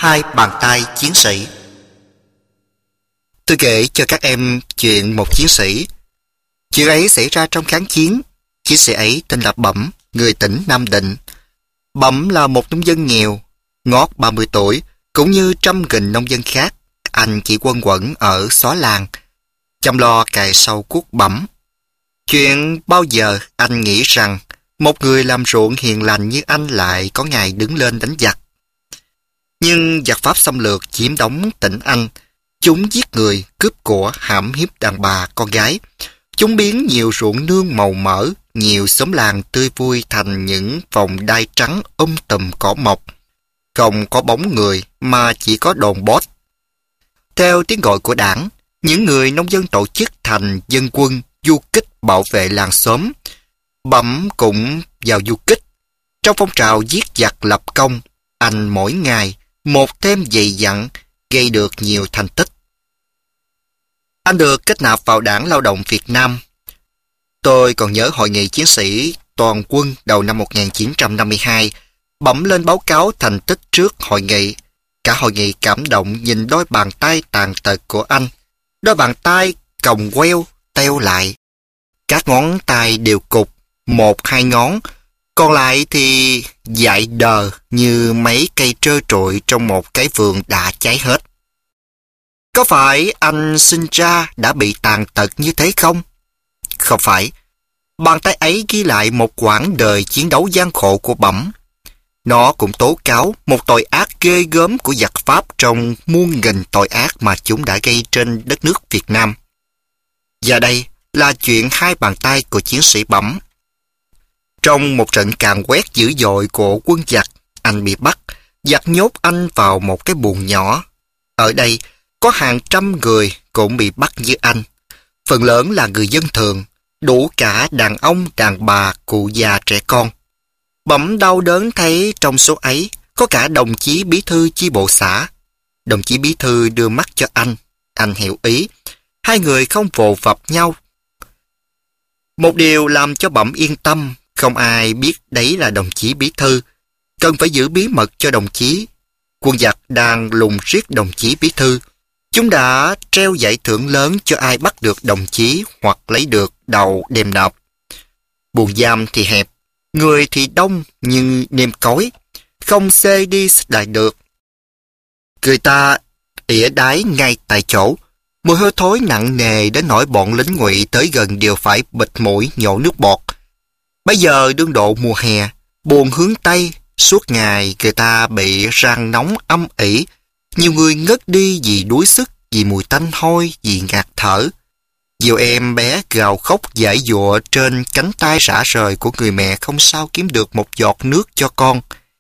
Hai bàn tay chiến sĩ. Tôi kể cho các em chuyện một chiến sĩ. Chuyện ấy xảy ra trong kháng chiến. Chiến sĩ ấy tên là Bẩm, người tỉnh Nam Định. Bẩm là một nông dân nghèo, ngót 30 tuổi, cũng như trăm nghìn nông dân khác. Anh chỉ quanh quẩn ở xó làng, chăm lo cày sâu cuốc bẩm. Chuyện bao giờ anh nghĩ rằng một người làm ruộng hiền lành như anh lại có ngày đứng lên đánh giặc. Nhưng giặc Pháp xâm lược chiếm đóng tỉnh Anh. Chúng giết người, cướp của, hãm hiếp đàn bà, con gái. Chúng biến nhiều ruộng nương màu mỡ, nhiều xóm làng tươi vui thành những vòng đai trắng tùm cỏ mọc. Không có bóng người mà chỉ có đồn bót. Theo tiếng gọi của đảng, những người nông dân tổ chức thành dân quân du kích bảo vệ làng xóm. Bẩm cũng vào du kích. Trong phong trào giết giặc lập công, anh mỗi ngày một thêm dày dặn, gây được nhiều thành tích. Anh được kết nạp vào Đảng Lao động Việt Nam. Tôi còn nhớ hội nghị chiến sĩ toàn quân đầu năm 1952, Bẩm lên báo cáo thành tích trước hội nghị. Cả hội nghị cảm động nhìn đôi bàn tay tàn tật của anh. Đôi bàn tay còng queo, teo lại. Các ngón tay đều cục, 1-2 ngón, còn lại thì dại đờ như mấy cây trơ trụi trong một cái vườn đã cháy hết. Có phải anh sinh ra đã bị tàn tật như thế không? Không phải. Bàn tay ấy ghi lại một quãng đời chiến đấu gian khổ của Bẩm. Nó cũng tố cáo một tội ác ghê gớm của giặc Pháp trong muôn nghìn tội ác mà chúng đã gây trên đất nước Việt Nam. Và đây là chuyện hai bàn tay của chiến sĩ Bẩm. Trong một trận càn quét dữ dội của quân giặc, anh bị bắt, giặc nhốt anh vào một cái buồng nhỏ. Ở đây, có hàng trăm người cũng bị bắt như anh. Phần lớn là người dân thường, đủ cả đàn ông, đàn bà, cụ già, trẻ con. Bẩm đau đớn thấy trong số ấy có cả đồng chí bí thư chi bộ xã. Đồng chí bí thư đưa mắt cho anh hiểu ý. Hai người không vồ vập nhau. Một điều làm cho Bẩm yên tâm, không ai biết đấy là đồng chí bí thư. Cần phải giữ bí mật cho đồng chí. Quân giặc đang lùng riết đồng chí bí thư. Chúng đã treo giải thưởng lớn cho ai bắt được đồng chí hoặc lấy được đầu đem nộp. Buồng giam thì hẹp, người thì đông nhưng nêm cối, không xê đi xích lại được. Người ta ỉa đái ngay tại chỗ, mùi hôi thối nặng nề đến nỗi bọn lính ngụy tới gần đều phải bịt mũi nhổ nước bọt. Bây giờ đương độ mùa hè, buồn hướng Tây, suốt ngày người ta bị rang nóng âm ỉ. Nhiều người ngất đi vì đuối sức, vì mùi tanh hôi, vì ngạt thở. Nhiều em bé gào khóc giãy giụa trên cánh tay rã rời của người mẹ không sao kiếm được một giọt nước cho con.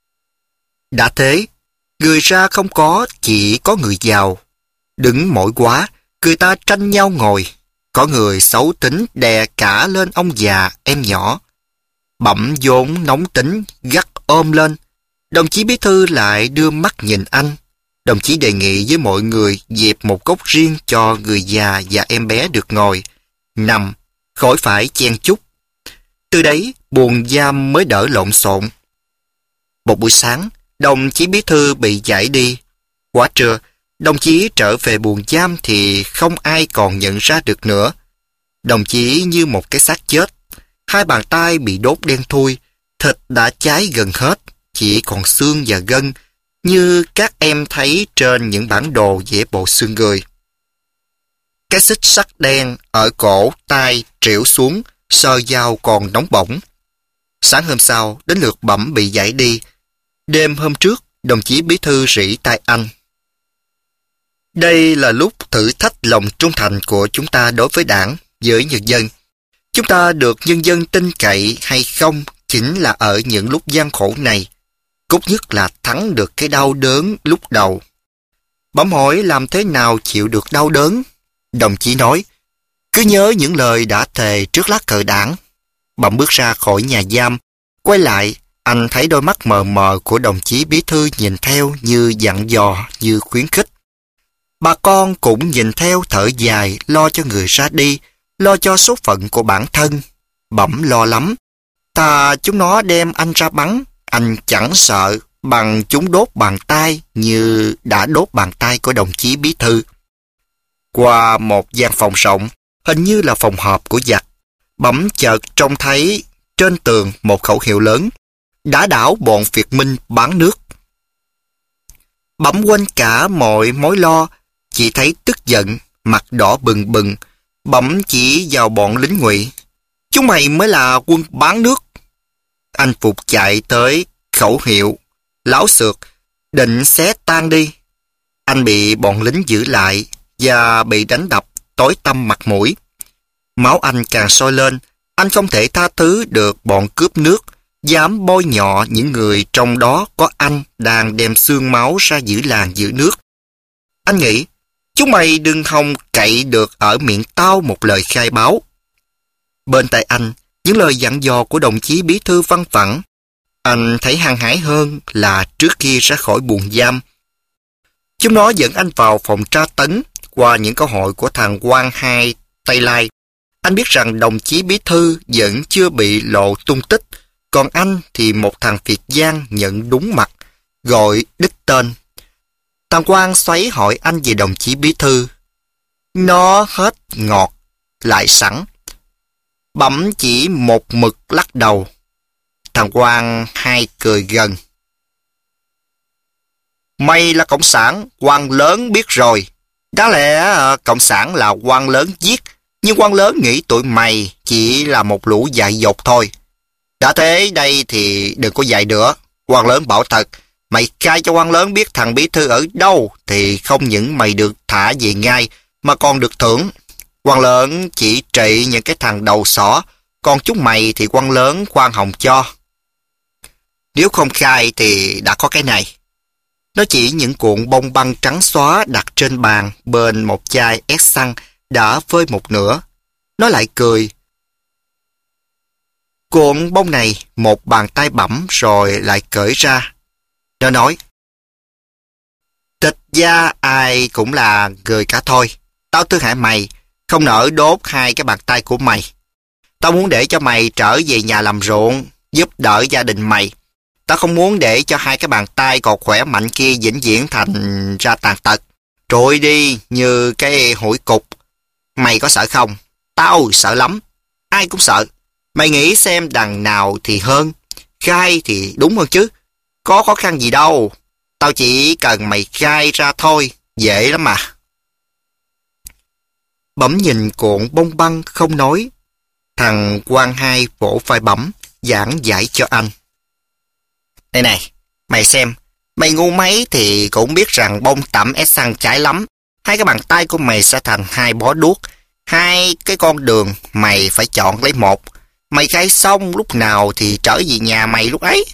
Đã thế, người ra không có, chỉ có người giàu. Đứng mỏi quá, người ta tranh nhau ngồi. Có người xấu tính đè cả lên ông già, em nhỏ. Bẩm vốn nóng tính, gắt ôm lên. Đồng chí bí thư lại đưa mắt nhìn anh. Đồng chí đề nghị với mọi người dẹp một góc riêng cho người già và em bé được ngồi, nằm, khỏi phải chen chúc. Từ đấy, buồng giam mới đỡ lộn xộn. Một buổi sáng, đồng chí bí thư bị giải đi. Quá trưa, đồng chí trở về buồng giam thì không ai còn nhận ra được nữa. Đồng chí như một cái xác chết. Hai bàn tay bị đốt đen thui, thịt đã cháy gần hết, chỉ còn xương và gân, như các em thấy trên những bản đồ vẽ bộ xương người. Cái xích sắt đen ở cổ tay trĩu xuống, sờ dao còn nóng bỏng. Sáng hôm sau, đến lượt Bẩm bị giải đi. Đêm hôm trước, đồng chí bí thư rỉ tai anh. Đây là lúc thử thách lòng trung thành của chúng ta đối với đảng, với nhân dân. Chúng ta được nhân dân tin cậy hay không chính là ở những lúc gian khổ này. Cốt nhất là thắng được cái đau đớn lúc đầu. Bẩm hỏi làm thế nào chịu được đau đớn? Đồng chí nói, cứ nhớ những lời đã thề trước lá cờ đảng. Bẩm bước ra khỏi nhà giam, quay lại, anh thấy đôi mắt mờ mờ của đồng chí bí thư nhìn theo như dặn dò, như khuyến khích. Bà con cũng nhìn theo thở dài, lo cho người ra đi, lo cho số phận của bản thân. Bẩm lo lắm. Thà chúng nó đem anh ra bắn, anh chẳng sợ, bằng chúng đốt bàn tay như đã đốt bàn tay của đồng chí bí thư. Qua một gian phòng rộng, hình như là phòng họp của giặc, Bẩm chợt trông thấy trên tường một khẩu hiệu lớn: đã đảo bọn Việt Minh bán nước. Bẩm quên cả mọi mối lo, chỉ thấy tức giận, mặt đỏ bừng bừng. Bẩm chỉ vào bọn lính Ngụy: chúng mày mới là quân bán nước. Anh Phục chạy tới khẩu hiệu, láo xược, định xé tan đi. Anh bị bọn lính giữ lại và bị đánh đập tối tăm mặt mũi. Máu anh càng sôi lên. Anh không thể tha thứ được bọn cướp nước dám bôi nhọ những người trong đó có anh đang đem xương máu ra giữ làng giữ nước. Anh nghĩ, chúng mày đừng hòng cậy được ở miệng tao một lời khai báo. Bên tai anh, những lời dặn dò của đồng chí bí thư văng vẳng. Anh thấy hăng hái hơn là trước khi ra khỏi buồng giam. Chúng nó dẫn anh vào phòng tra tấn. Qua những câu hỏi của thằng Quang Hai Tây Lai, anh biết rằng đồng chí bí thư vẫn chưa bị lộ tung tích, còn anh thì một thằng Việt Giang nhận đúng mặt, gọi đích tên. Thằng Quang xoáy hỏi anh về đồng chí bí thư. Nó hết ngọt lại sẵn. Bẩm chỉ một mực lắc đầu. Thằng Quang Hai cười gần. Mày là cộng sản, quan lớn biết rồi. Đáng lẽ cộng sản là quan lớn giết, nhưng quan lớn nghĩ tụi mày chỉ là một lũ dại dột thôi. Đã thế đây thì đừng có dại nữa. Quan lớn bảo thật, mày khai cho quan lớn biết thằng bí thư ở đâu thì không những mày được thả về ngay mà còn được thưởng. Quan lớn chỉ trị những cái thằng đầu sỏ, còn chúng mày thì quan lớn khoan hồng cho. Nếu không khai thì đã có cái này. Nó chỉ những cuộn bông băng trắng xóa đặt trên bàn bên một chai ép xăng đã phơi một nửa. Nó lại cười. Cuộn bông này một bàn tay bẩm rồi lại cởi ra. Nó nói, tịch gia ai cũng là người cả thôi. Tao thương hại mày, không nỡ đốt hai cái bàn tay của mày. Tao muốn để cho mày trở về nhà làm ruộng, giúp đỡ gia đình mày. Tao không muốn để cho hai cái bàn tay còn khỏe mạnh kia vĩnh viễn thành ra tàn tật, trội đi như cái hủi cục. Mày có sợ không? Tao sợ lắm. Ai cũng sợ. Mày nghĩ xem đằng nào thì hơn. Khai thì đúng hơn chứ. Có khó khăn gì đâu. Tao chỉ cần mày khai ra thôi. Dễ lắm mà. Bẩm nhìn cuộn bông băng không nói. Thằng Quang Hai vỗ vai Bẩm, giảng giải cho anh. Đây này, mày xem. Mày ngu mấy thì cũng biết rằng bông tẩm ép xăng cháy lắm. Hai cái bàn tay của mày sẽ thành hai bó đuốc. Hai cái con đường mày phải chọn lấy một. Mày khai xong lúc nào thì trở về nhà mày lúc ấy.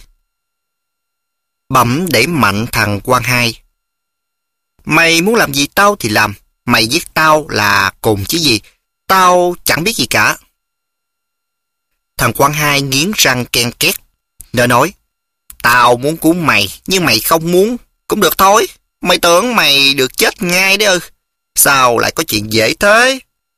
Bẩm để mạnh thằng Quang Hai. Mày muốn làm gì tao thì làm. Mày giết tao là cùng chứ gì. Tao chẳng biết gì cả. Thằng Quang Hai nghiến răng ken két. Nó nói, tao muốn cứu mày, nhưng mày không muốn. Cũng được thôi. Mày tưởng mày được chết ngay đấy ư? Sao lại có chuyện dễ thế?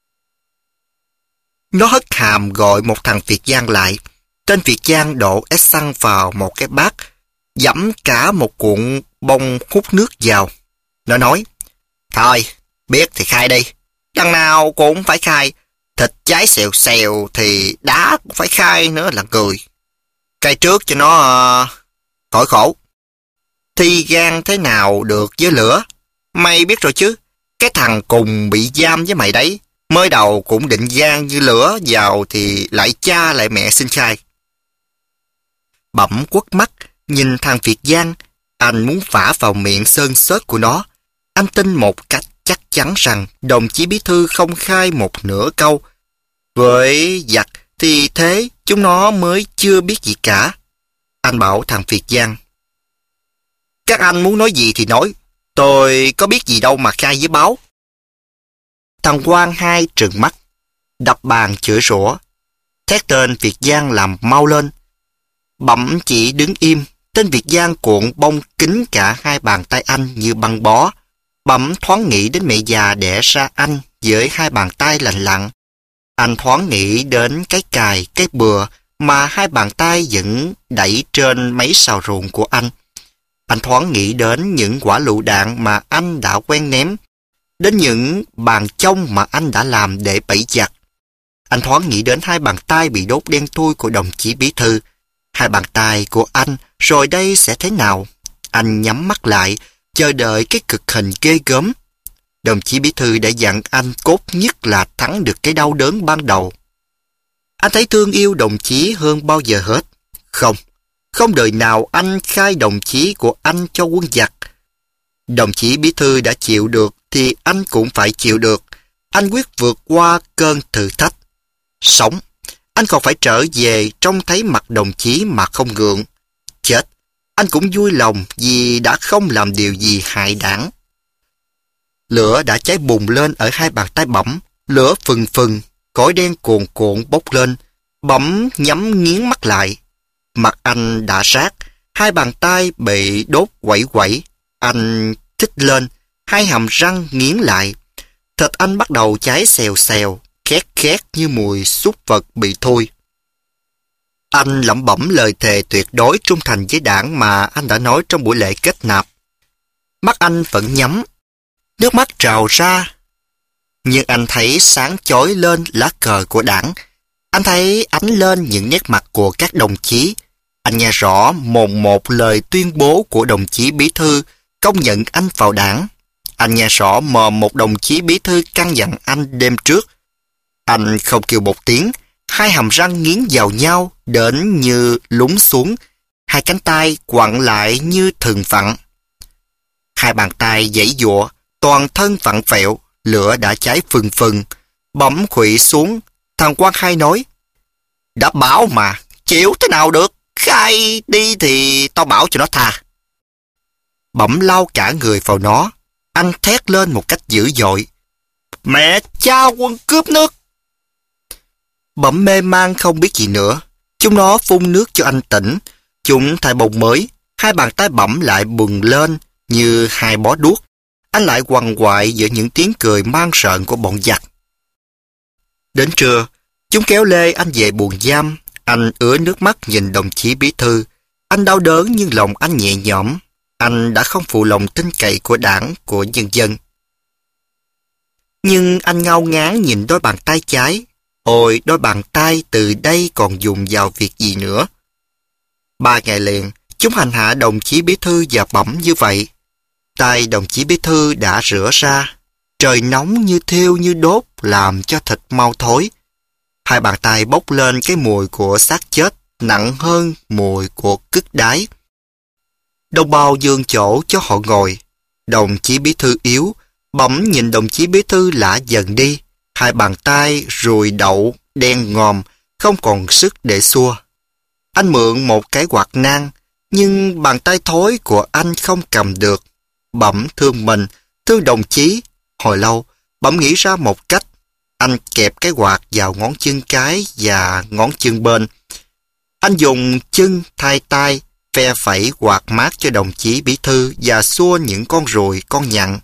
Nó hất hàm gọi một thằng Việt Giang lại. Tên Việt Giang đổ ép xăng vào một cái bát, dẫm cả một cuộn bông hút nước vào. Nó nói, thôi, biết thì khai đi. Đằng nào cũng phải khai. Thịt cháy xèo xèo thì đá cũng phải khai nữa là cười. Cay trước cho nó khỏi khổ. Thi gan thế nào được với lửa. Mày biết rồi chứ. Cái thằng cùng bị giam với mày đấy. Mới đầu cũng định gan như lửa vào thì lại cha lại mẹ xin khai. Bẩm quất mắt nhìn thằng Việt Giang. Anh muốn phả vào miệng sơn xớt của nó. Anh tin một cách chắc chắn rằng đồng chí bí thư không khai một nửa câu. Với giặc thì thế chúng nó mới chưa biết gì cả. Anh bảo thằng Việt Giang, các anh muốn nói gì thì nói. Tôi có biết gì đâu mà khai với báo. Thằng Quang Hai trừng mắt, đập bàn chửi rủa, thét tên Việt Giang làm mau lên. Bẩm chỉ đứng im. Tên Việt Giang cuộn bông kín cả hai bàn tay anh như băng bó. Bẩm thoáng nghĩ đến mẹ già đẻ ra anh với hai bàn tay lành lặn. Anh thoáng nghĩ đến cái cài, cái bừa mà hai bàn tay vẫn đẩy trên mấy sào ruộng của anh. Anh thoáng nghĩ đến những quả lựu đạn mà anh đã quen ném, đến những bàn chông mà anh đã làm để bẫy giặc. Anh thoáng nghĩ đến hai bàn tay bị đốt đen thui của đồng chí bí thư. Hai bàn tay của anh rồi đây sẽ thế nào? Anh nhắm mắt lại, chờ đợi cái cực hình ghê gớm. Đồng chí bí thư đã dặn anh cốt nhất là thắng được cái đau đớn ban đầu. Anh thấy thương yêu đồng chí hơn bao giờ hết. Không đời nào anh khai đồng chí của anh cho quân giặc. Đồng chí bí thư đã chịu được thì anh cũng phải chịu được. Anh quyết vượt qua cơn thử thách. Sống, anh còn phải trở về trông thấy mặt đồng chí mà không gượng. Chết, anh cũng vui lòng vì đã không làm điều gì hại đảng. Lửa đã cháy bùng lên ở hai bàn tay Bẩm. Lửa phừng phừng, khói đen cuồn cuộn bốc lên. Bẩm nhắm nghiến mắt lại. Mặt anh đã rát, hai bàn tay bị đốt quẩy quẩy. Anh thích lên, hai hàm răng nghiến lại. Thịt anh bắt đầu cháy xèo xèo, khét khét như mùi súc vật bị thui. Anh lẩm bẩm lời thề tuyệt đối trung thành với đảng mà anh đã nói trong buổi lễ kết nạp. Mắt anh vẫn nhắm, nước mắt trào ra. Nhưng anh thấy sáng chói lên lá cờ của đảng. Anh thấy ánh lên những nét mặt của các đồng chí. Anh nghe rõ mồn một lời tuyên bố của đồng chí bí thư công nhận anh vào đảng. Anh nghe rõ mồm một đồng chí bí thư căn dặn anh đêm trước. Anh không kêu một tiếng, hai hàm răng nghiến vào nhau đến như lún xuống, hai cánh tay quặn lại như thừng vặn. Hai bàn tay giãy giụa, toàn thân vặn vẹo, lửa đã cháy phừng phừng. Bẩm khuỵu xuống, thằng quan hai nói: đã bảo mà, chịu thế nào được, khai đi thì tao bảo cho nó tha. Bẩm lao cả người vào nó, anh thét lên một cách dữ dội: mẹ cha quân cướp nước! Bẩm mê man không biết gì nữa. Chúng nó phun nước cho anh tỉnh. Chúng thay bông mới. Hai bàn tay Bẩm lại bừng lên như hai bó đuốc. Anh lại quằn quại giữa những tiếng cười man rợn của bọn giặc. Đến trưa, chúng kéo lê anh về buồng giam. Anh ứa nước mắt nhìn đồng chí bí thư. Anh đau đớn nhưng lòng anh nhẹ nhõm. Anh đã không phụ lòng tin cậy của đảng, của nhân dân. Nhưng anh ngao ngán nhìn đôi bàn tay trái. Ôi, đôi bàn tay từ đây còn dùng vào việc gì nữa? 3 ngày liền, chúng hành hạ đồng chí bí thư và Bẩm như vậy. Tay đồng chí bí thư đã rửa ra. Trời nóng như thiêu như đốt làm cho thịt mau thối. Hai bàn tay bốc lên cái mùi của xác chết nặng hơn mùi của cứt đái. Đồng bào giường chỗ cho họ ngồi. Đồng chí bí thư yếu. Bẩm nhìn đồng chí bí thư lả dần đi. Hai bàn tay rùi đậu, đen ngòm, không còn sức để xua. Anh mượn một cái quạt nang, nhưng bàn tay thối của anh không cầm được. Bẩm thương mình, thương đồng chí. Hồi lâu, Bẩm nghĩ ra một cách. Anh kẹp cái quạt vào ngón chân cái và ngón chân bên. Anh dùng chân thay tay, phe phẩy quạt mát cho đồng chí bí thư và xua những con ruồi, con nhặn.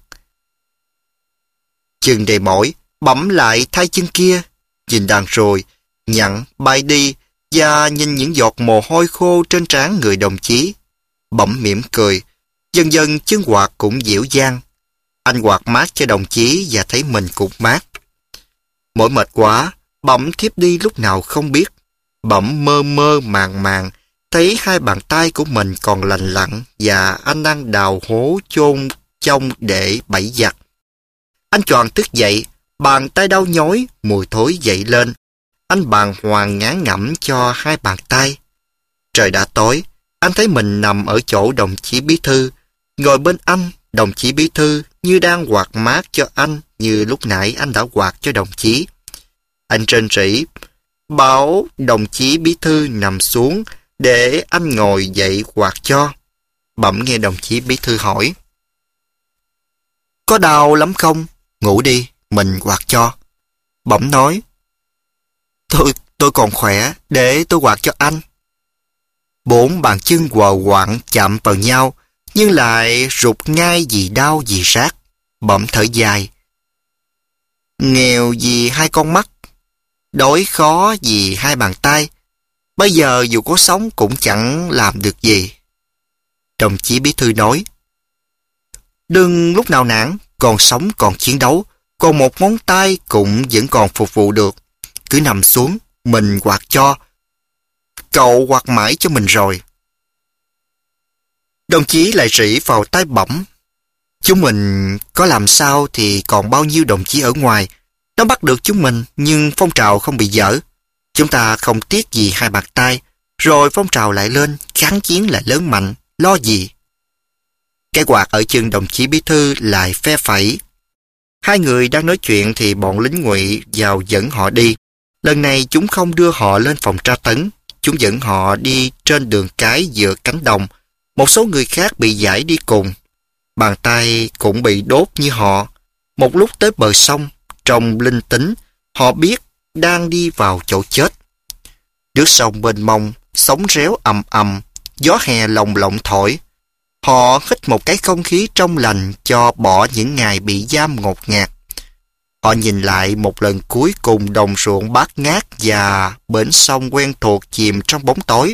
Chân đầy mỏi, Bẩm lại thay chân kia, nhìn đàn ruồi, nhặn bay đi và nhìn những giọt mồ hôi khô trên trán người đồng chí. Bẩm mỉm cười, dần dần chân quạt cũng dịu dàng. Anh quạt mát cho đồng chí và thấy mình cũng mát. Mỏi mệt quá, Bẩm thiếp đi lúc nào không biết. Bẩm mơ mơ màng màng, thấy hai bàn tay của mình còn lành lặn và anh đang đào hố chôn trong để bẫy giặc. Anh choàng thức dậy, bàn tay đau nhói, mùi thối dậy lên. Anh bàng hoàng ngán ngẩm cho hai bàn tay. Trời đã tối, anh thấy mình nằm ở chỗ đồng chí bí thư. Ngồi bên anh, đồng chí bí thư như đang quạt mát cho anh như lúc nãy anh đã quạt cho đồng chí. Anh rên rỉ, bảo đồng chí bí thư nằm xuống để anh ngồi dậy quạt cho. Bẩm nghe đồng chí bí thư hỏi: có đau lắm không? Ngủ đi, mình quạt cho. Bẩm nói: Tôi còn khỏe, để tôi quạt cho anh. 4 bàn chân quờ quạng chạm vào nhau, nhưng lại rụt ngay vì đau vì rát. Bẩm thở dài: nghèo vì 2 con mắt, đói khó vì 2 bàn tay. Bây giờ dù có sống cũng chẳng làm được gì. Đồng chí bí thư nói, đừng lúc nào nản, còn sống còn chiến đấu, còn một ngón tay cũng vẫn còn phục vụ được. Cứ nằm xuống, mình quạt cho. Cậu quạt mãi cho mình rồi. Đồng chí lại rỉ vào tai Bẩm. Chúng mình có làm sao thì còn bao nhiêu đồng chí ở ngoài. Nó bắt được chúng mình, nhưng phong trào không bị dở. Chúng ta không tiếc gì hai bàn tay, rồi phong trào lại lên, kháng chiến lại lớn mạnh, lo gì. Cái quạt ở chân đồng chí bí thư lại phe phẩy. Hai người đang nói chuyện thì bọn lính Ngụy vào dẫn họ đi. Lần này chúng không đưa họ lên phòng tra tấn, chúng dẫn họ đi trên đường cái giữa cánh đồng. Một số người khác bị giải đi cùng. Bàn tay cũng bị đốt như họ. Một lúc tới bờ sông, trong linh tính, họ biết đang đi vào chỗ chết. Nước sông mênh mông, sóng réo ầm ầm, gió hè lồng lộng thổi. Họ hít một cái không khí trong lành cho bỏ những ngày bị giam ngột ngạt. Họ nhìn lại một lần cuối cùng đồng ruộng bát ngát và bến sông quen thuộc chìm trong bóng tối.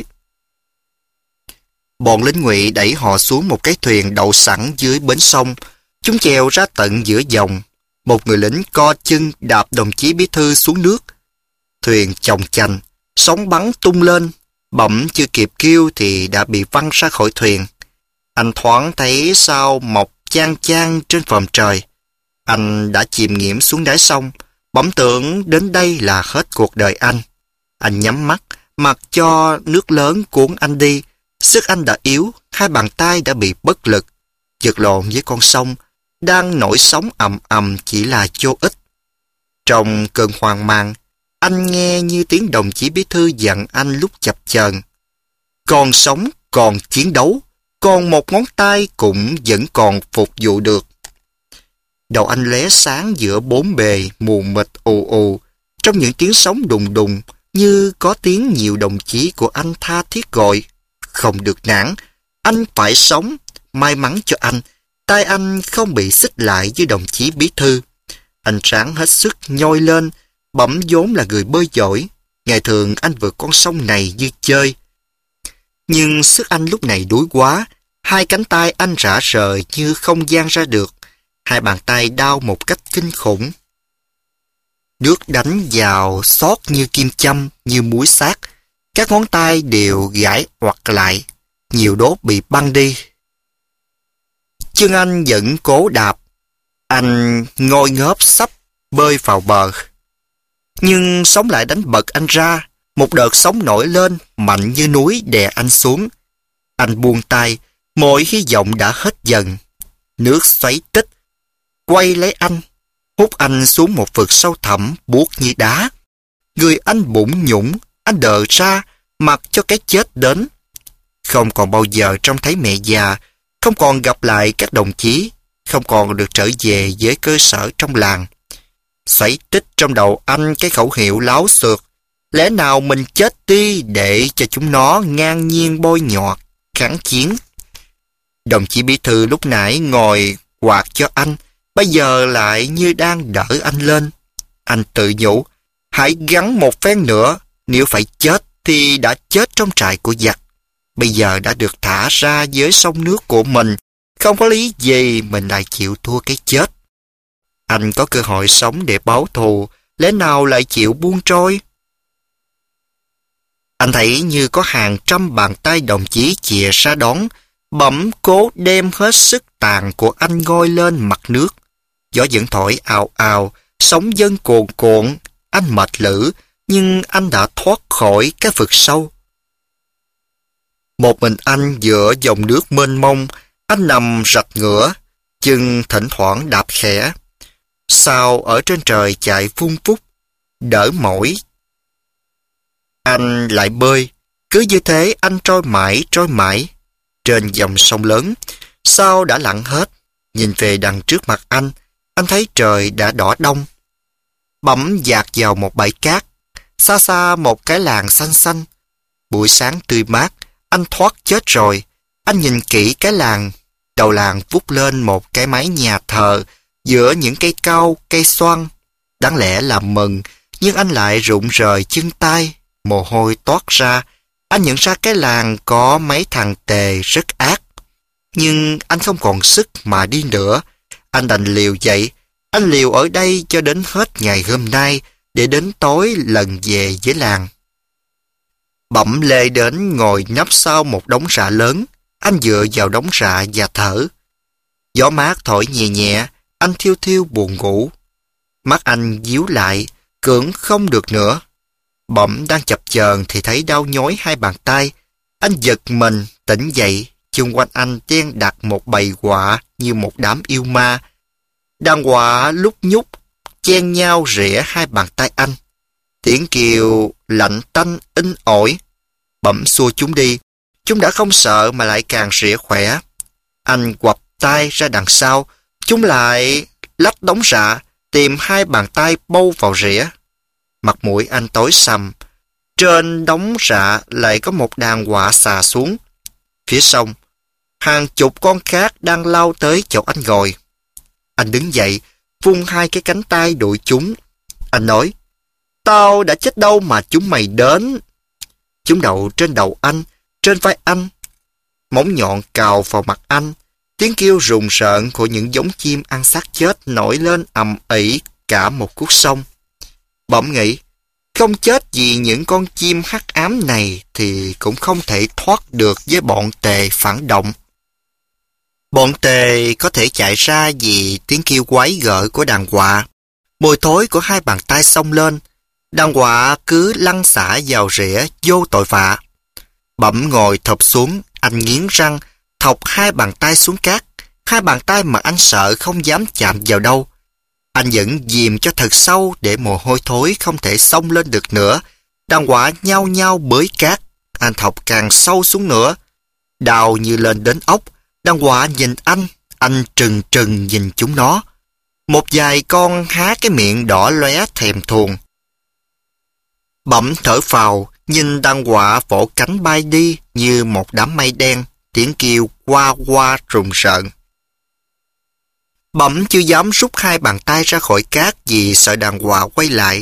Bọn lính Ngụy đẩy họ xuống một cái thuyền đậu sẵn dưới bến sông. Chúng chèo ra tận giữa dòng. Một người lính co chân đạp đồng chí bí thư xuống nước. Thuyền chồng chành, sóng bắn tung lên. Bẩm chưa kịp kêu thì đã bị văng ra khỏi thuyền. Anh thoáng thấy sao mọc chang chang trên vòm trời. Anh đã chìm nghiễm xuống đáy sông. Bẩm tưởng đến đây là hết cuộc đời anh. Anh nhắm mắt, mặc cho nước lớn cuốn anh đi. Sức anh đã yếu, hai bàn tay đã bị bất lực. Vật lộn với con sông, đang nổi sóng ầm ầm chỉ là vô ích. Trong cơn hoang mang, anh nghe như tiếng đồng chí bí thư dặn anh lúc chập chờn. Còn sống, còn chiến đấu, còn một ngón tay cũng vẫn còn phục vụ được. Đầu anh lóe sáng giữa bốn bề mù mịt ù ù, trong những tiếng sóng đùng đùng như có tiếng nhiều đồng chí của anh tha thiết gọi. Không được nản, anh phải sống. May mắn cho anh, tay anh không bị xích lại với đồng chí bí thư. Anh ráng hết sức nhoi lên. Bẩm vốn là người bơi giỏi. Ngày thường anh vượt con sông này như chơi. Nhưng sức anh lúc này đuối quá. Hai cánh tay anh rã rời như không dang ra được. Hai bàn tay đau một cách kinh khủng. Nước đánh vào xót như kim châm, như muối xác. Các ngón tay đều gãi oặt lại. Nhiều đốt bị băng đi. Chân anh vẫn cố đạp. Anh ngồi ngớp sắp bơi vào bờ. Nhưng sóng lại đánh bật anh ra. Một đợt sóng nổi lên, mạnh như núi đè anh xuống. Anh buông tay, mọi hy vọng đã hết dần. Nước xoáy tích, quay lấy anh, hút anh xuống một vực sâu thẳm, buốt như đá. Người anh bủn nhũng, anh đờ ra, mặc cho cái chết đến. Không còn bao giờ trông thấy mẹ già, không còn gặp lại các đồng chí, không còn được trở về với cơ sở trong làng. Xoáy tích trong đầu anh cái khẩu hiệu láo xược. Lẽ nào mình chết đi để cho chúng nó ngang nhiên bôi nhọ kháng chiến. Đồng chí bí thư lúc nãy ngồi quạt cho anh, bây giờ lại như đang đỡ anh lên. Anh tự nhủ, hãy gắng một phen nữa, nếu phải chết thì đã chết trong trại của giặc. Bây giờ đã được thả ra với sông nước của mình, không có lý gì mình lại chịu thua cái chết. Anh có cơ hội sống để báo thù, lẽ nào lại chịu buông trôi? Anh thấy như có hàng trăm bàn tay đồng chí chìa ra đón. Bẩm cố đem hết sức tàn của anh ngoi lên mặt nước. Gió vẫn thổi ào ào, sóng dâng cuồn cuộn. Anh mệt lử, nhưng anh đã thoát khỏi cái vực sâu. Một mình anh giữa dòng nước mênh mông, anh nằm rạch ngửa, chân thỉnh thoảng đạp khẽ. Sao ở trên trời chạy vun vút, đỡ mỏi. Anh lại bơi, cứ như thế anh trôi mãi. Trên dòng sông lớn, sao đã lặn hết. Nhìn về đằng trước mặt anh thấy trời đã đỏ đông. Bỗng dạt vào một bãi cát, xa xa một cái làng xanh xanh. Buổi sáng tươi mát, anh thoát chết rồi. Anh nhìn kỹ cái làng, đầu làng vút lên một cái mái nhà thờ giữa những cây cau, cây xoan. Đáng lẽ là mừng, nhưng anh lại rụng rời chân tay, mồ hôi toát ra. Anh nhận ra cái làng có mấy thằng tề rất ác. nhưng anh không còn sức mà đi nữa. Anh đành liều dậy. Anh liều ở đây cho đến hết ngày hôm nay, để đến tối lần về với làng. Bẩm lê đến ngồi nấp sau một đống rạ lớn. Anh dựa vào đống rạ và thở. Gió mát thổi nhẹ nhẹ, anh thiêu thiêu buồn ngủ. Mắt anh díu lại, cưỡng không được nữa. Bẩm đang chập chờn thì thấy đau nhói hai bàn tay. Anh giật mình, tỉnh dậy. Xung quanh anh chen đặt một bầy quạ như một đám yêu ma. Đàn quạ lúc nhúc, chen nhau rỉa hai bàn tay anh. Tiếng kêu lạnh tanh in ỏi. Bẩm xua chúng đi. Chúng đã không sợ mà lại càng rỉa khỏe. Anh quặp tay ra đằng sau. Chúng lại lách đống rạ, tìm hai bàn tay bâu vào rỉa. Mặt mũi anh tối sầm. Trên đống rạ lại có một đàn quạ xà xuống. Phía sông, hàng chục con khác đang lao tới chỗ anh ngồi. Anh đứng dậy, vung hai cái cánh tay đuổi chúng. Anh nói, tao đã chết đâu mà chúng mày đến. Chúng đậu trên đầu anh, trên vai anh. Móng nhọn cào vào mặt anh. Tiếng kêu rùng rợn của những giống chim ăn xác chết nổi lên ầm ĩ cả một khúc sông. Bỗng nghĩ, không chết vì những con chim hắc ám này thì cũng không thể thoát được với bọn tề phản động. Bọn tề có thể chạy ra vì tiếng kêu quái gở của đàn quạ. Mùi thối của hai bàn tay xông lên. Đàn quạ cứ lăn xả vào rỉa vô tội vạ. Bẩm ngồi thụp xuống, anh nghiến răng, thọc hai bàn tay xuống cát. Hai bàn tay mà anh sợ không dám chạm vào đâu. Anh vẫn dìm cho thật sâu để mồ hôi thối không thể xông lên được nữa. Đàn quạ nhao nhao bới cát. Anh thọc càng sâu xuống nữa. Đau như lên đến ốc. Đàn quạ nhìn anh trừng trừng nhìn chúng nó. Một vài con há cái miệng đỏ lóe thèm thuồng. Bẩm thở phào, nhìn đàn quạ vỗ cánh bay đi như một đám mây đen, tiếng kêu qua qua rùng rợn. Bẩm chưa dám rút hai bàn tay ra khỏi cát vì sợ đàn quạ quay lại.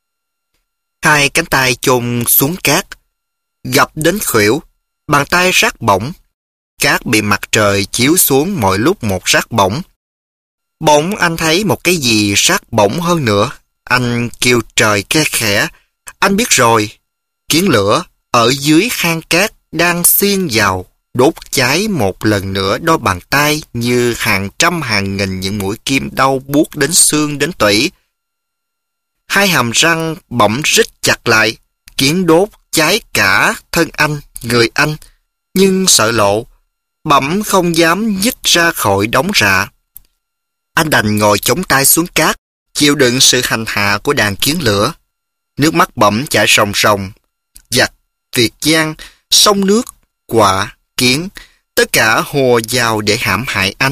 Hai cánh tay chôn xuống cát, gập đến khuỷu, bàn tay rát bỏng. Cát bị mặt trời chiếu xuống mọi lúc một rát bỏng. Bỗng anh thấy một cái gì rát bỏng hơn nữa. Anh kêu trời ke khẽ. Anh biết rồi, kiến lửa ở dưới hang cát đang xiên vào, đốt cháy một lần nữa đôi bàn tay như hàng trăm hàng nghìn những mũi kim đau buốt đến xương đến tủy. Hai hàm răng bỗng rít chặt lại, kiến đốt cháy cả thân anh, người anh, nhưng sợ lộ, bẩm không dám nhích ra khỏi đống rạ. Anh đành ngồi chống tay xuống cát, chịu đựng sự hành hạ của đàn kiến lửa. Nước mắt bẩm chảy ròng ròng. Giặc, Việt Giang, sông nước, quạ, kiến, tất cả hùa vào để hãm hại anh.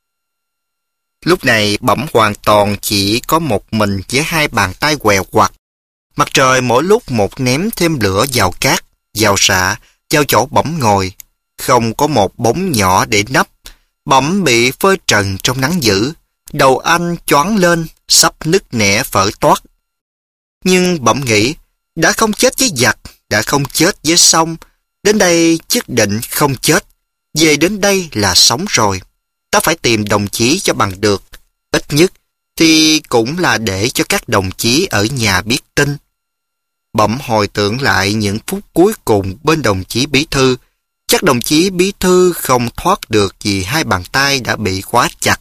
Lúc này bẩm hoàn toàn chỉ có một mình với hai bàn tay què quặt. Mặt trời mỗi lúc một ném thêm lửa vào cát, vào rạ, vào chỗ bẩm ngồi. Không có một bóng nhỏ để nấp. Bẩm bị phơi trần trong nắng dữ. Đầu anh choáng lên, sắp nứt nẻ vỡ toát. Nhưng bẩm nghĩ, đã không chết với giặc, đã không chết với sông, đến đây nhất định không chết. Về đến đây là sống rồi. Ta phải tìm đồng chí cho bằng được. Ít nhất thì cũng là để cho các đồng chí ở nhà biết tin. Bẩm hồi tưởng lại những phút cuối cùng bên đồng chí bí thư. Chắc đồng chí bí thư không thoát được vì hai bàn tay đã bị khóa chặt.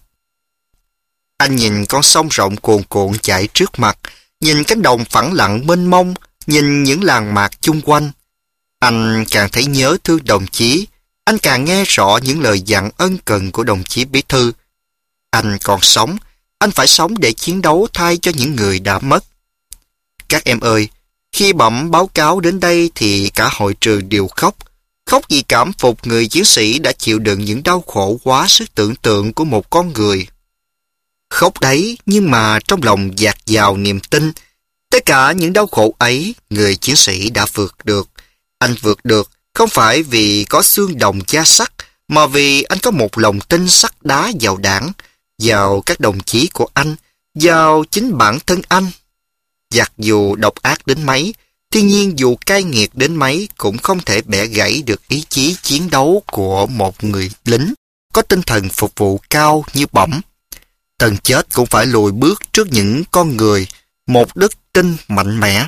Anh nhìn con sông rộng cuồn cuộn chảy trước mặt, nhìn cánh đồng phẳng lặng mênh mông, nhìn những làng mạc chung quanh. Anh càng thấy nhớ thương đồng chí, anh càng nghe rõ những lời dặn ân cần của đồng chí bí thư. Anh còn sống, anh phải sống để chiến đấu thay cho những người đã mất. Các em ơi, khi bẩm báo cáo đến đây thì cả hội trường đều khóc. Khóc vì cảm phục người chiến sĩ đã chịu đựng những đau khổ quá sức tưởng tượng của một con người. Khóc đấy, nhưng mà trong lòng dạt dào niềm tin. Tất cả những đau khổ ấy, người chiến sĩ đã vượt được. Anh vượt được không phải vì có xương đồng da sắt, mà vì anh có một lòng tin sắt đá vào đảng, vào các đồng chí của anh, vào chính bản thân anh. Giặc dù độc ác đến mấy, thiên nhiên dù cay nghiệt đến mấy cũng không thể bẻ gãy được ý chí chiến đấu của một người lính, có tinh thần phục vụ cao như Bẩm. Thần chết cũng phải lùi bước trước những con người, một đức tin mạnh mẽ.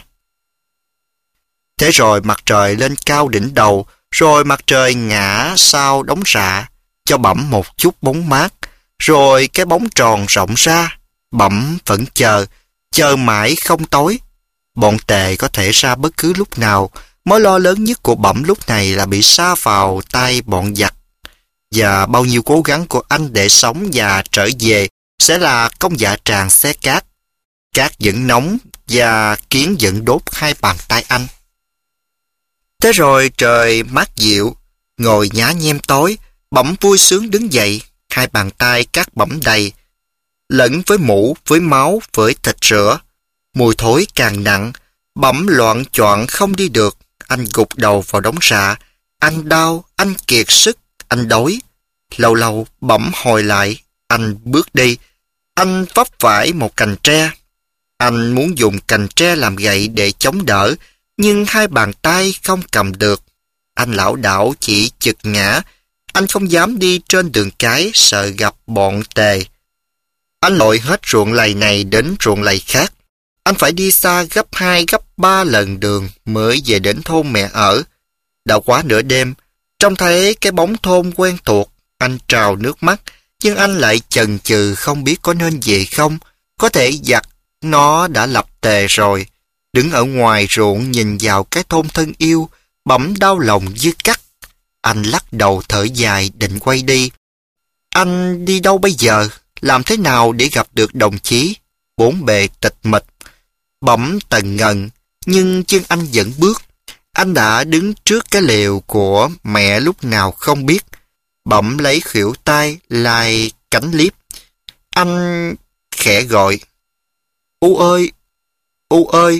Thế rồi mặt trời lên cao đỉnh đầu, rồi mặt trời ngã sau đống rạ, cho Bẩm một chút bóng mát, rồi cái bóng tròn rộng ra. Bẩm vẫn chờ mãi không tối. Bọn tề có thể ra bất cứ lúc nào. Mối lo lớn nhất của Bẩm lúc này là bị sa vào tay bọn giặc. Và bao nhiêu cố gắng của anh để sống và trở về sẽ là công dạ tràng xé cát. Cát vẫn nóng và kiến vẫn đốt hai bàn tay anh. Thế rồi trời mát dịu, ngồi nhá nhem tối, Bẩm vui sướng đứng dậy, hai bàn tay cát bẩm đầy, lẫn với mũ, với máu, với thịt rửa. Mùi thối càng nặng, Bẩm loạng choạng không đi được. Anh gục đầu vào đống rạ. Anh đau, anh kiệt sức, anh đói. Lâu lâu Bẩm hồi lại, anh bước đi. Anh vấp phải một cành tre. Anh muốn dùng cành tre làm gậy để chống đỡ, nhưng hai bàn tay không cầm được. Anh lảo đảo chỉ chực ngã. Anh không dám đi trên đường cái, sợ gặp bọn tề. Anh lội hết ruộng lầy này đến ruộng lầy khác. Anh phải đi xa gấp 2, gấp 3 lần đường mới về đến thôn mẹ ở. Đã quá nửa đêm, trông thấy cái bóng thôn quen thuộc, anh trào nước mắt, nhưng anh lại chần chừ không biết có nên về không. Có thể giặc nó đã lập tề rồi. Đứng ở ngoài ruộng nhìn vào cái thôn thân yêu, Bẩm đau lòng như cắt. Anh lắc đầu thở dài định quay đi. Anh đi đâu bây giờ? Làm thế nào để gặp được đồng chí? Bốn bề tịch mịch. Bẩm tần ngần, nhưng chân anh vẫn bước. Anh đã đứng trước cái lều của mẹ lúc nào không biết. Bẩm lấy khuỷu tay lai cánh liếp. Anh khẽ gọi. U ơi! U ơi!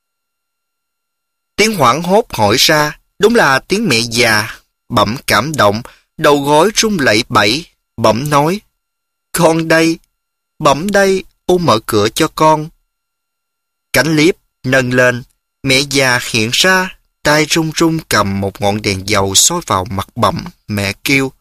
Tiếng hoảng hốt hỏi ra, đúng là tiếng mẹ già. Bẩm cảm động, đầu gối run lẩy bẩy. Bẩm nói, con đây, Bẩm đây, U mở cửa cho con. Cánh liếp nâng lên, mẹ già hiện ra, tay run run cầm một ngọn đèn dầu soi vào mặt Bẩm. Mẹ kêu,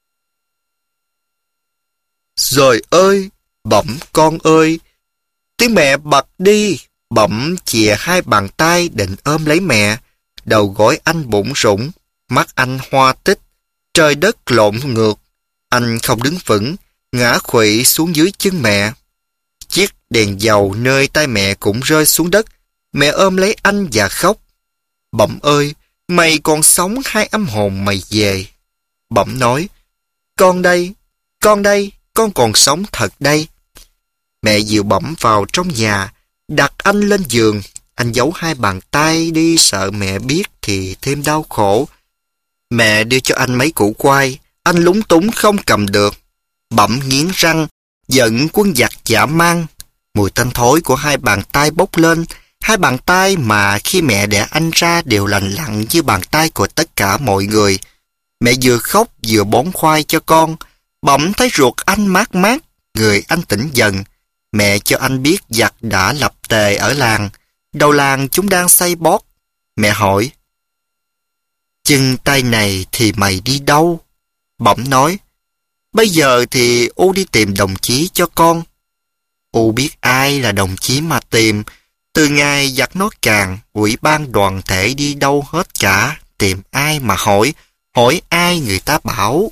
Rồi ơi, Bẩm con ơi! Tiếng mẹ bật đi. Bẩm chìa hai bàn tay định ôm lấy mẹ. Đầu gối anh bủn rủn, mắt anh hoa tích, trời đất lộn ngược. Anh không đứng vững, ngã khuỵu xuống dưới chân mẹ. Chiếc đèn dầu nơi tay mẹ cũng rơi xuống đất. Mẹ ôm lấy anh và khóc. Bẩm ơi, mày còn sống hai âm hồn mày về. Bẩm nói, con đây, con còn sống thật đây. Mẹ dìu Bẩm vào trong nhà, đặt anh lên giường. Anh giấu hai bàn tay đi, sợ mẹ biết thì thêm đau khổ. Mẹ đưa cho anh mấy củ khoai, anh lúng túng không cầm được. Bẩm nghiến răng, giận quân giặc dã man. Mùi tanh thối của hai bàn tay bốc lên, hai bàn tay mà khi mẹ đẻ anh ra đều lành lặn như bàn tay của tất cả mọi người. Mẹ vừa khóc vừa bón khoai cho con. Bẩm thấy ruột anh mát mát, người anh tỉnh dần. Mẹ cho anh biết giặc đã lập tề ở làng. Đầu làng chúng đang xây bót. Mẹ hỏi, chân tay này thì mày đi đâu? Bẩm nói, bây giờ thì U đi tìm đồng chí cho con. U biết ai là đồng chí mà tìm. Từ ngày giặc nó càng, ủy ban đoàn thể đi đâu hết cả. Tìm ai mà hỏi ai người ta bảo.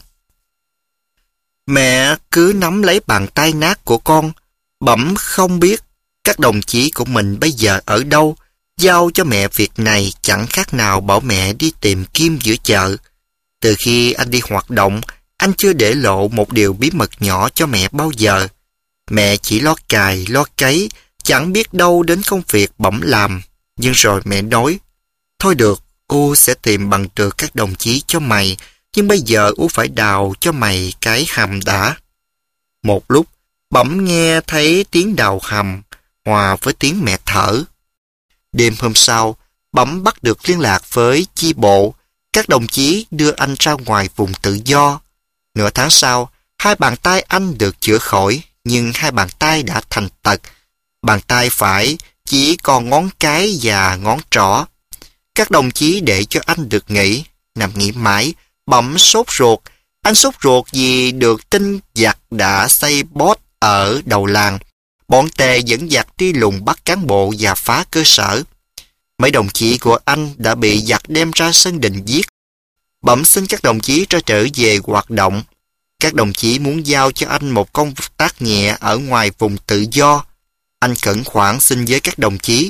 Mẹ cứ nắm lấy bàn tay nát của con. Bẩm không biết các đồng chí của mình bây giờ ở đâu. Giao cho mẹ việc này chẳng khác nào bảo mẹ đi tìm kim giữa chợ. Từ khi anh đi hoạt động, anh chưa để lộ một điều bí mật nhỏ cho mẹ bao giờ. Mẹ chỉ lo cài, lo cấy, chẳng biết đâu đến công việc Bẩm làm. Nhưng rồi mẹ nói, thôi được, U sẽ tìm bằng được các đồng chí cho mày, nhưng bây giờ U phải đào cho mày cái hầm đã. Một lúc, Bẩm nghe thấy tiếng đào hầm, hòa với tiếng mẹ thở. Đêm hôm sau, Bẩm bắt được liên lạc với chi bộ. Các đồng chí đưa anh ra ngoài vùng tự do. Nửa tháng sau, hai bàn tay anh được chữa khỏi, nhưng hai bàn tay đã thành tật. Bàn tay phải chỉ còn ngón cái và ngón trỏ. Các đồng chí để cho anh được nghỉ. Nằm nghỉ mãi, Bẩm sốt ruột. Anh sốt ruột vì được tin giặc đã xây bốt ở đầu làng. Bọn Tề dẫn giặc đi lùng bắt cán bộ và phá cơ sở. Mấy đồng chí của anh đã bị giặc đem ra sân đình giết. Bẩm xin các đồng chí cho trở về hoạt động. Các đồng chí muốn giao cho anh một công tác nhẹ ở ngoài vùng tự do. Anh khẩn khoản xin với các đồng chí.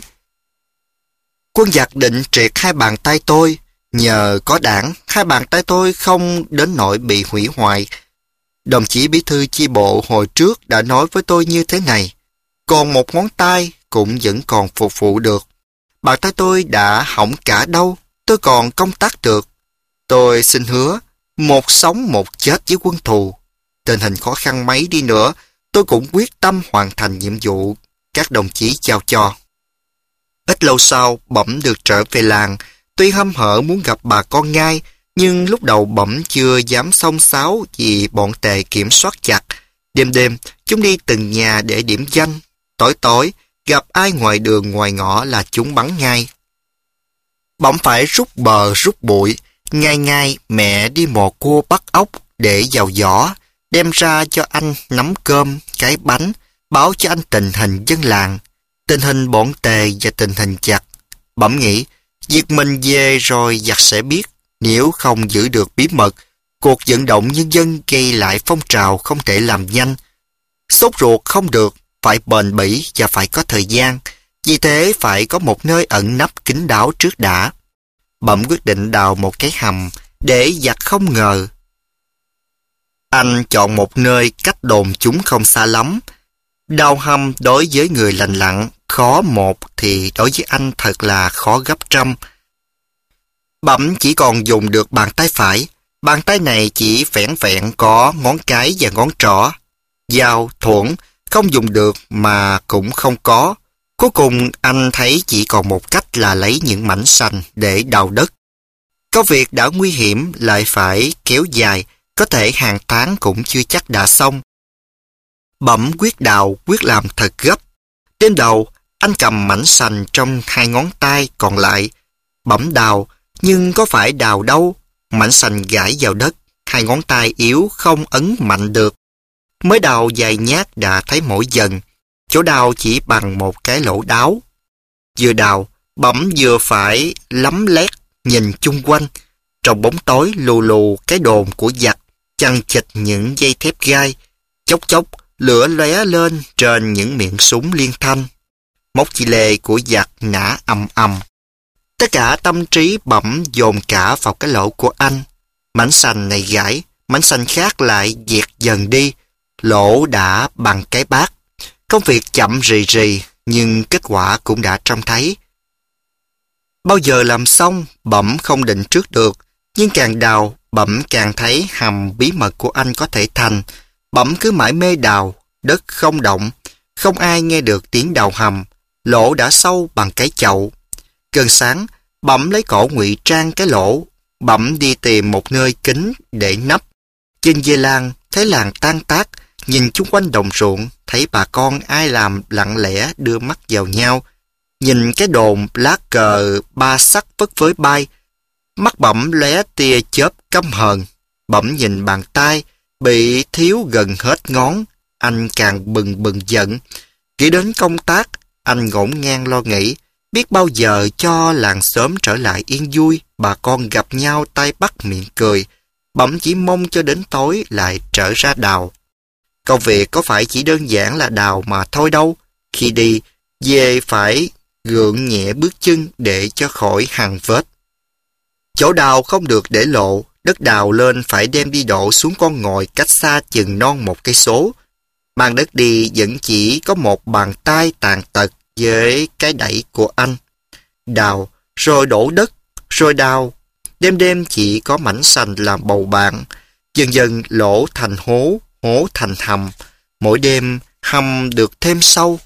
Quân giặc định triệt hai bàn tay tôi. Nhờ có đảng, hai bàn tay tôi không đến nỗi bị hủy hoại. Đồng chí bí thư chi bộ hồi trước đã nói với tôi như thế này. Còn một ngón tay cũng vẫn còn phục vụ được. Bàn tay tôi đã hỏng cả đâu, tôi còn công tác được. Tôi xin hứa, một sống một chết với quân thù. Tình hình khó khăn mấy đi nữa, tôi cũng quyết tâm hoàn thành nhiệm vụ các đồng chí giao cho. Ít lâu sau, Bẩm được trở về làng. Tuy hăm hở muốn gặp bà con ngay, nhưng lúc đầu Bẩm chưa dám xông xáo vì bọn Tề kiểm soát chặt. Đêm đêm, chúng đi từng nhà để điểm danh. Tối tối, gặp ai ngoài đường ngoài ngõ là chúng bắn ngay. Bẩm phải rút bờ rút bụi. Ngày ngày mẹ đi mò cua bắt ốc để vào giỏ, đem ra cho anh nắm cơm, cái bánh, báo cho anh tình hình dân làng, tình hình bọn Tề và tình hình giặc. Bẩm nghĩ, việc mình về rồi giặc sẽ biết, nếu không giữ được bí mật, cuộc vận động nhân dân gây lại phong trào không thể làm nhanh. Sốt ruột không được, phải bền bỉ và phải có thời gian, vì thế phải có một nơi ẩn nấp kín đáo trước đã. Bẩm quyết định đào một cái hầm để giặc không ngờ. Anh chọn một nơi cách đồn chúng không xa lắm. Đào hầm đối với người lành lặn khó một thì đối với anh thật là khó gấp trăm. Bẩm chỉ còn dùng được bàn tay phải. Bàn tay này chỉ vẻn vẹn có ngón cái và ngón trỏ. Dao, thuẫn không dùng được mà cũng không có. Cuối cùng anh thấy chỉ còn một cách là lấy những mảnh sành để đào đất. Công việc đã nguy hiểm lại phải kéo dài, có thể hàng tháng cũng chưa chắc đã xong. Bẩm quyết đào, quyết làm thật gấp. Đến đầu, anh cầm mảnh sành trong hai ngón tay còn lại. Bẩm đào, nhưng có phải đào đâu. Mảnh sành gãi vào đất, hai ngón tay yếu không ấn mạnh được. Mới đào vài nhát đã thấy mỏi dần. Chỗ đào chỉ bằng một cái lỗ đáo. Vừa đào, Bẩm vừa phải lấm lét nhìn chung quanh. Trong bóng tối lù lù cái đồn của giặc, chằng chịt những dây thép gai. Chốc chốc, lửa lóe lên trên những miệng súng liên thanh. Móc chi lê của giặc nã ầm ầm. Tất cả tâm trí Bẩm dồn cả vào cái lỗ của anh. Mảnh sành này gãy, mảnh sành khác lại dẹt dần đi. Lỗ đã bằng cái bát. Công việc chậm rì rì, nhưng kết quả cũng đã trông thấy. Bao giờ làm xong, Bẩm không định trước được, nhưng càng đào, Bẩm càng thấy hầm bí mật của anh có thể thành. Bẩm cứ mãi mê đào, đất không động, không ai nghe được tiếng đào hầm, lỗ đã sâu bằng cái chậu. Gần sáng, Bẩm lấy cỏ ngụy trang cái lỗ, Bẩm đi tìm một nơi kín để nấp. Trên dê lan, thấy làng tan tác, nhìn chung quanh đồng ruộng, thấy bà con ai làm lặng lẽ đưa mắt vào nhau. Nhìn cái đồn lá cờ ba sắc phất phới bay, mắt Bẩm lóe tia chớp căm hờn. Bẩm nhìn bàn tay bị thiếu gần hết ngón, anh càng bừng bừng giận. Nghĩ đến công tác, anh ngổn ngang lo nghĩ, biết bao giờ cho làng xóm trở lại yên vui, bà con gặp nhau tay bắt miệng cười. Bẩm chỉ mong cho đến tối lại trở ra đào. Công việc có phải chỉ đơn giản là đào mà thôi đâu. Khi đi, về phải gượng nhẹ bước chân để cho khỏi hằn vết. Chỗ đào không được để lộ, đất đào lên phải đem đi đổ xuống con ngòi cách xa chừng non 1 cây số. Mang đất đi vẫn chỉ có một bàn tay tàn tật với cái đẩy của anh. Đào, rồi đổ đất, rồi đào. Đêm đêm chỉ có mảnh sành làm bầu bạn. Dần dần lỗ thành hố, hố thành hầm. Mỗi đêm hầm được thêm sâu.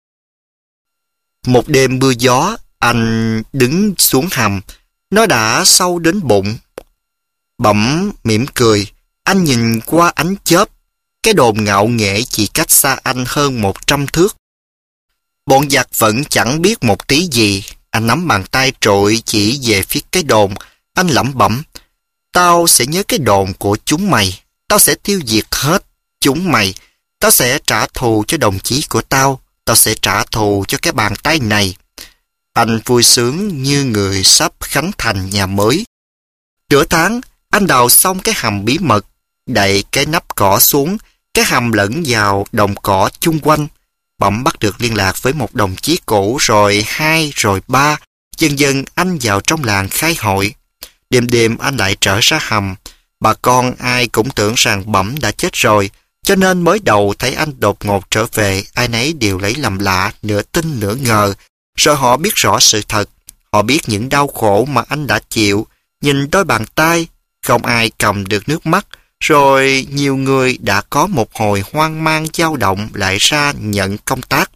Một đêm mưa gió, anh đứng xuống hầm. Nó đã sâu đến bụng. Bẩm mỉm cười, anh nhìn qua ánh chớp. Cái đồn ngạo nghễ chỉ cách xa anh hơn 100 thước. Bọn giặc vẫn chẳng biết một tí gì. Anh nắm bàn tay trội chỉ về phía cái đồn. Anh lẩm bẩm, Tao sẽ nhớ cái đồn của chúng mày. Tao sẽ tiêu diệt hết chúng mày. Tao sẽ trả thù cho đồng chí của tao. Tao sẽ trả thù cho cái bàn tay này. Anh vui sướng như người sắp khánh thành nhà mới. Nửa tháng, anh đào xong cái hầm bí mật, đậy cái nắp cỏ xuống, cái hầm lẫn vào đồng cỏ chung quanh. Bỗng bắt được liên lạc với một đồng chí cũ, rồi hai, rồi ba. Dần dần anh vào trong làng khai hội. Đêm đêm anh lại trở ra hầm. Bà con ai cũng tưởng rằng Bẩm đã chết rồi, cho nên mới đầu thấy anh đột ngột trở về, ai nấy đều lấy làm lạ, nửa tin nửa ngờ. Rồi họ biết rõ sự thật. Họ biết những đau khổ mà anh đã chịu. Nhìn đôi bàn tay, không ai cầm được nước mắt. Rồi nhiều người đã có một hồi hoang mang dao động lại ra nhận công tác.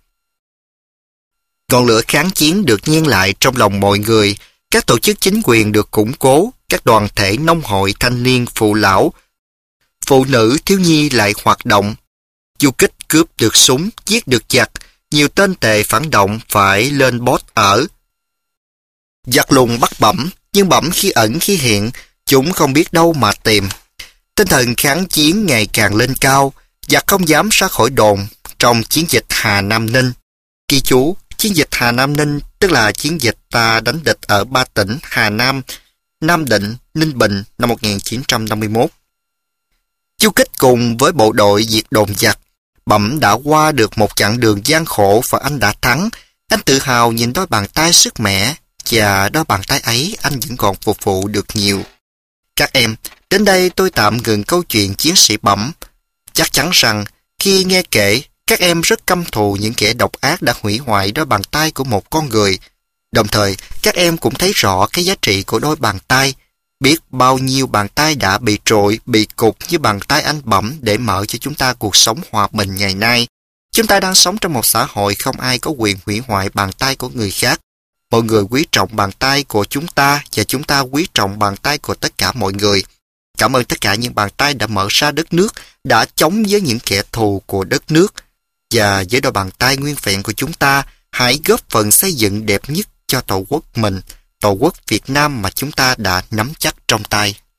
Ngọn lửa kháng chiến được nhiên lại trong lòng mọi người. Các tổ chức chính quyền được củng cố. Các đoàn thể nông hội thanh niên phụ lão, phụ nữ thiếu nhi lại hoạt động. Du kích cướp được súng, giết được giặc. Nhiều tên tệ phản động phải lên bốt ở. Giặc lùng bắt Bẩm, nhưng Bẩm khi ẩn khi hiện, chúng không biết đâu mà tìm. Tinh thần kháng chiến ngày càng lên cao, giặc không dám ra khỏi đồn. Trong chiến dịch Hà Nam Ninh, ghi chú, chiến dịch Hà Nam Ninh tức là chiến dịch ta đánh địch ở 3 tỉnh Hà Nam, Nam Định, Ninh Bình năm 1951. Du kích cùng với bộ đội diệt đồn giặc. Bẩm đã qua được một chặng đường gian khổ và anh đã thắng. Anh tự hào nhìn đôi bàn tay sức mẻ, và đôi bàn tay ấy anh vẫn còn phục vụ được nhiều. Các em, đến đây tôi tạm ngừng câu chuyện chiến sĩ Bẩm. Chắc chắn rằng khi nghe kể, các em rất căm thù những kẻ độc ác đã hủy hoại đôi bàn tay của một con người. Đồng thời, các em cũng thấy rõ cái giá trị của đôi bàn tay. Biết bao nhiêu bàn tay đã bị trội, bị cục như bàn tay anh Bẩm để mở cho chúng ta cuộc sống hòa bình ngày nay. Chúng ta đang sống trong một xã hội không ai có quyền hủy hoại bàn tay của người khác. Mọi người quý trọng bàn tay của chúng ta và chúng ta quý trọng bàn tay của tất cả mọi người. Cảm ơn tất cả những bàn tay đã mở ra đất nước, đã chống với những kẻ thù của đất nước. Và với đôi bàn tay nguyên vẹn của chúng ta, hãy góp phần xây dựng đẹp nhất cho Tổ quốc mình, Tổ quốc Việt Nam mà chúng ta đã nắm chắc trong tay.